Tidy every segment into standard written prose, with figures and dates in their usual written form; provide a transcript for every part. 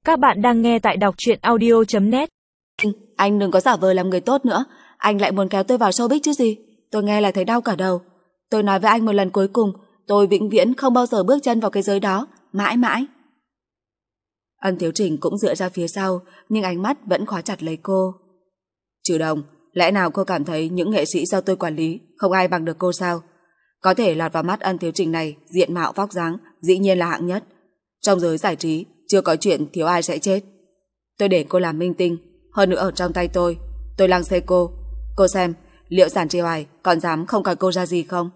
Các bạn đang nghe tại đọc truyện audio.net. Anh đừng có giả vờ làm người tốt nữa. Anh lại muốn kéo tôi vào showbiz chứ gì. Tôi nghe là thấy đau cả đầu. Tôi nói với anh một lần cuối cùng, tôi vĩnh viễn không bao giờ bước chân vào cái giới đó, mãi mãi. Ân Thiếu Trình cũng dựa ra phía sau, nhưng ánh mắt vẫn khóa chặt lấy cô. Trừ Đồng, lẽ nào cô cảm thấy những nghệ sĩ do tôi quản lý không ai bằng được cô sao? Có thể lọt vào mắt Ân Thiếu Trình này, diện mạo vóc dáng dĩ nhiên là hạng nhất. Trong giới giải trí chưa có chuyện thiếu ai sẽ chết. Tôi để cô làm minh tinh, hơn nữa ở trong tay tôi lăng xê cô. Cô xem, liệu Giản Trì Hoài còn dám không coi cô ra gì không?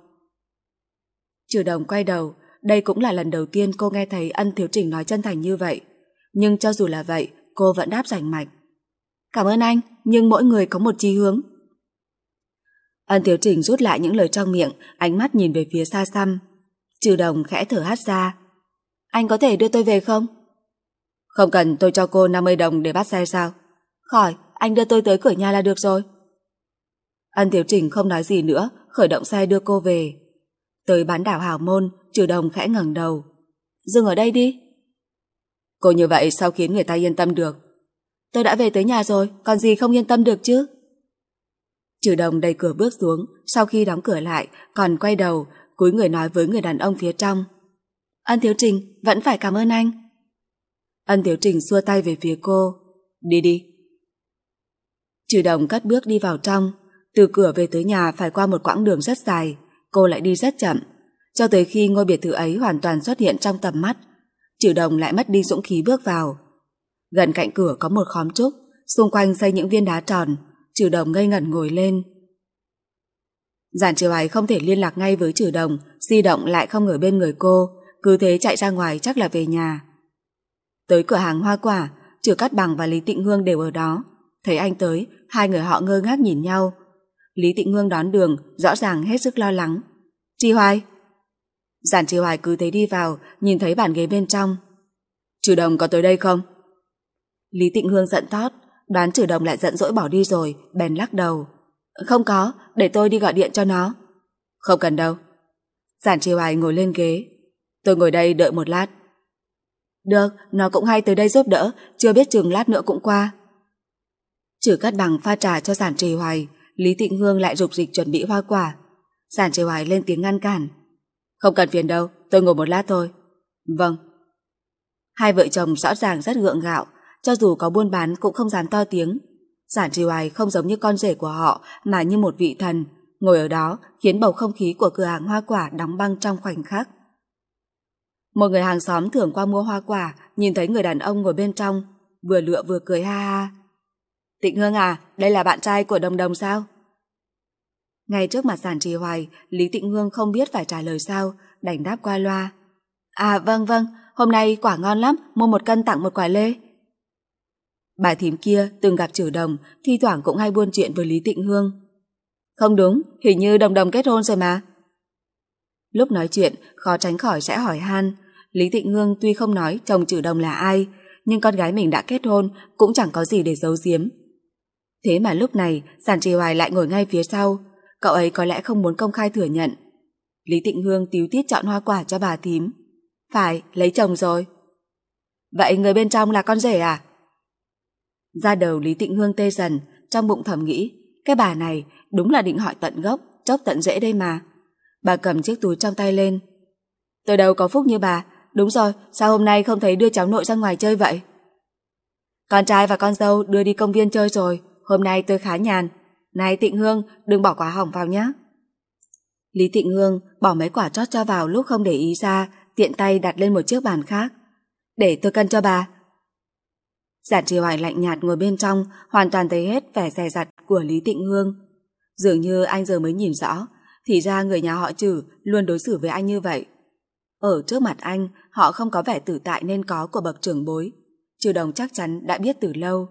Trừ Đồng quay đầu, đây cũng là lần đầu tiên cô nghe thấy Ân Thiếu Trình nói chân thành như vậy. Nhưng cho dù là vậy, cô vẫn đáp rành mạch. Cảm ơn anh, nhưng mỗi người có một chí hướng. Ân Thiếu Trình rút lại những lời trong miệng, ánh mắt nhìn về phía xa xăm. Trừ Đồng khẽ thở hắt ra. Anh có thể đưa tôi về không? Không cần tôi cho cô 50 đồng để bắt xe sao? Khỏi, anh đưa tôi tới cửa nhà là được rồi. Ân Thiếu Trình không nói gì nữa, khởi động xe đưa cô về. Tới bán đảo Hào Môn, Trừ Đồng khẽ ngẩng đầu. Dừng ở đây đi. Cô như vậy sao khiến người ta yên tâm được? Tôi đã về tới nhà rồi, còn gì không yên tâm được chứ? Trừ Đồng đẩy cửa bước xuống, sau khi đóng cửa lại, còn quay đầu, cúi người nói với người đàn ông phía trong. Ân Thiếu Trình, vẫn phải cảm ơn anh. Ân Thiếu Trình xua tay về phía cô. Đi đi. Trừ Đồng cất bước đi vào trong. Từ cửa về tới nhà phải qua một quãng đường rất dài, cô lại đi rất chậm. Cho tới khi ngôi biệt thự ấy hoàn toàn xuất hiện trong tầm mắt, Trừ Đồng lại mất đi dũng khí bước vào. Gần cạnh cửa có một khóm trúc, xung quanh xây những viên đá tròn. Trừ Đồng ngây ngẩn ngồi lên. Giản Trì Hoài không thể liên lạc ngay với Trừ Đồng, di động lại không ở bên người cô, cứ thế chạy ra ngoài chắc là về nhà. Tới cửa hàng hoa quả, Trừ Cát Bằng và Lý Tịnh Hương đều ở đó. Thấy anh tới, hai người họ ngơ ngác nhìn nhau. Lý Tịnh Hương đón đường, rõ ràng hết sức lo lắng. Trì Hoài. Giản Trì Hoài cứ thế đi vào, nhìn thấy bàn ghế bên trong. Trừ Đồng có tới đây không? Lý Tịnh Hương giận thót, đoán Trừ Đồng lại giận dỗi bỏ đi rồi, bèn lắc đầu. Không có, để tôi đi gọi điện cho nó. Không cần đâu. Giản Trì Hoài ngồi lên ghế. Tôi ngồi đây đợi một lát. Được, nó cũng hay tới đây giúp đỡ, chưa biết chừng lát nữa cũng qua. Trừ Cát Bằng pha trà cho Giản Trì Hoài, Lý Tịnh Hương lại rục rịch chuẩn bị hoa quả. Giản Trì Hoài lên tiếng ngăn cản. Không cần phiền đâu, tôi ngồi một lát thôi. Vâng. Hai vợ chồng rõ ràng rất gượng gạo, cho dù có buôn bán cũng không dám to tiếng. Giản Trì Hoài không giống như con rể của họ mà như một vị thần, ngồi ở đó khiến bầu không khí của cửa hàng hoa quả đóng băng trong khoảnh khắc. Một người hàng xóm thường qua mua hoa quả, nhìn thấy người đàn ông ngồi bên trong, vừa lựa vừa cười ha ha. Tịnh Hương à, đây là bạn trai của Đồng Đồng sao? Ngay trước mặt Giản Trì Hoài, Lý Tịnh Hương không biết phải trả lời sao, đành đáp qua loa. À vâng, hôm nay quả ngon lắm, mua 1 cân tặng 1 quả lê. Bà thím kia từng gặp Trừ Đồng, thi thoảng cũng hay buôn chuyện với Lý Tịnh Hương. Không đúng, hình như Đồng Đồng kết hôn rồi mà. Lúc nói chuyện, khó tránh khỏi sẽ hỏi han. Lý Tịnh Hương tuy không nói chồng Trừ Đồng là ai, nhưng con gái mình đã kết hôn cũng chẳng có gì để giấu giếm. Thế mà lúc này, Giản Trì Hoài lại ngồi ngay phía sau. Cậu ấy có lẽ không muốn công khai thừa nhận. Lý Tịnh Hương tíu tít chọn hoa quả cho bà thím. Phải, lấy chồng rồi. Vậy người bên trong là con rể à? Ra đầu Lý Tịnh Hương tê dần, trong bụng thầm nghĩ, cái bà này đúng là định hỏi tận gốc, chốc tận rễ đây mà. Bà cầm chiếc túi trong tay lên. Tôi đâu có phúc như bà. Đúng rồi, sao hôm nay không thấy đưa cháu nội ra ngoài chơi vậy? Con trai và con dâu đưa đi công viên chơi rồi, hôm nay tôi khá nhàn. Này Tịnh Hương, đừng bỏ quả hỏng vào nhé. Lý Tịnh Hương bỏ mấy quả trót cho vào lúc không để ý ra, tiện tay đặt lên một chiếc bàn khác. Để tôi cân cho bà. Giản Trì Hoài lạnh nhạt ngồi bên trong, hoàn toàn thấy hết vẻ dè dặt của Lý Tịnh Hương. Dường như anh giờ mới nhìn rõ, thì ra người nhà họ Trừ luôn đối xử với anh như vậy. Ở trước mặt anh, họ không có vẻ tử tại nên có của bậc trưởng bối. Trừ Đồng chắc chắn đã biết từ lâu.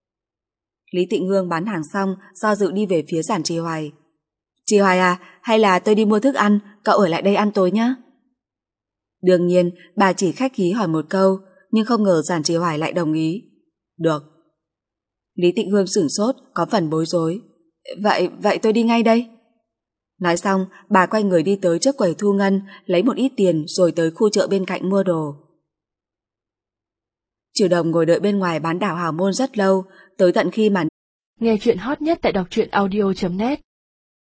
Lý Tịnh Hương bán hàng xong, do dự đi về phía Giản Trì Hoài. Trì Hoài à, hay là tôi đi mua thức ăn, cậu ở lại đây ăn tối nhé. Đương nhiên, bà chỉ khách khí hỏi một câu, nhưng không ngờ Giản Trì Hoài lại đồng ý. Được. Lý Tịnh Hương sửng sốt, có phần bối rối. Vậy tôi đi ngay đây. Nói xong, bà quay người đi tới trước quầy thu ngân, lấy một ít tiền rồi tới khu chợ bên cạnh mua đồ. Trừ Đồng ngồi đợi bên ngoài bán đảo hào môn rất lâu, tới tận khi mà nghe chuyện hot nhất tại đọc truyện audio.net.